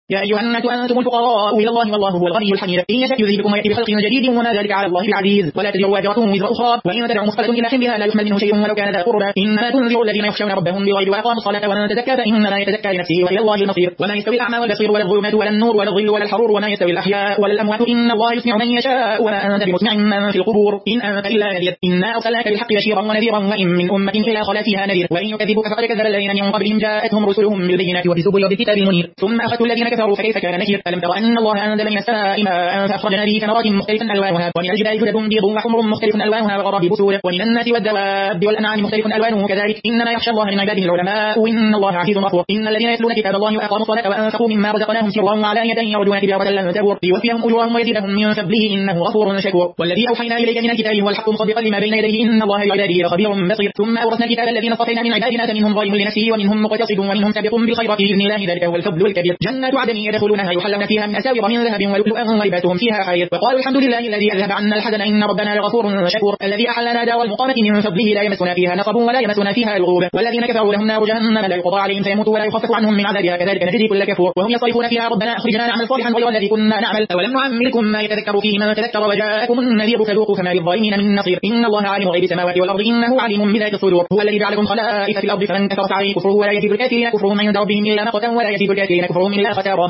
يا أيها الناس أنتم الفقراء إلى الله والله هو الغني الحميد إن يشأ يذهبكم ويأتي بخلق جديد وما ذلك على الله العزيز ولا تزر وازرة وزر أخرى وإن تدع مثقلة إلى حملها لا يحمل منه شيء ولو كان ذا قربى إنما تنذر الذين يخشون ربهم بالغيب وأقاموا الصلاة ومن تزكى فإنما يتزكى لنفسه وإلى الله المصير وما يستوي الأعمى والبصير ولا الظلمات ولا النور ولا الظل ولا الحرور وما يستوي الأحياء ولا الأموات إن الله يسمع من يشاء وما أنت بمسمع من في القبور إن أنت إلا نذير إنا أرسلناك بالحق بشيرا ونذيرا وإن من أمة إلا خلا فيها نذير وإن يكذبوك فقد كذب الذين من قبلهم جاءتهم رسلهم بالبينات وبالزبر وبالكتاب المنير ثم أخذت الذين كفروا فكيف كان نكير ألم تر أن الله أنزل من السماء ماء فأخرجنا به ثمرات مختلفا ألوانها ومن الجبال جدد بيض وحمر مختلف ألوانها وغرابيب سود ومن الناس والدواب والأنعام مختلف ألوانه كذلك إنما يخشى الله من عباده العلماء وإن الله عزيز غفور إن الذين يتلون كتاب الله وأقاموا الصلاة وأنفقوا مما رزقناهم سرا وعلانية يرجون تجارة لن تبور ليوفيهم أجورهم ويزيدهم من فضله إنه غفور شكور والذي أوحينا إليك من الكتاب هو الحق مصدقا لما بين يديه إن الله بعباده خبير بصير ثم أورثنا الكتاب الذين اصطفينا من عبادنا فمنهم ظالم لنفسه ومنهم مقتصد ومنهم سابق بالخيرات بإذن الله ذلك هو الفضل الكبير جنات عدن يدخلونها يحلون فيها من أساور من ذهب ولؤلؤا ولباسهم فيها حرير وقالوا الحمد لله الذي أذهب عنا الحزن إن ربنا لغفور شكور الذي أحلنا دار المقامة من فضله لا يمسنا فيها نصب ولا يمسنا فيها لغوب والذين كفروا لهم نار جهنم لا يقضى عليهم فيموتوا ولا يخفف عنهم من عذابها كذلك نجزي كل كفور وهم يصرفون فيها ربنا أخرجنا نعمل صالحا غير الذي كنا نعمل أولم نعمركم ما يتذكر فيه من تذكر وجاءكم النذير فذوقوا فما للظالمين من نصير إن الله عالم غيب السماوات والأرض إنه عليم بذات الصدور هو الذي جعلكم خلائف في الأرض فمن كفر فعليه كفره ولا يزيد الكافرين كفرهم عند ربهم إلا مقتا ولا يزيد الكافرين كفرهم إلا خسارا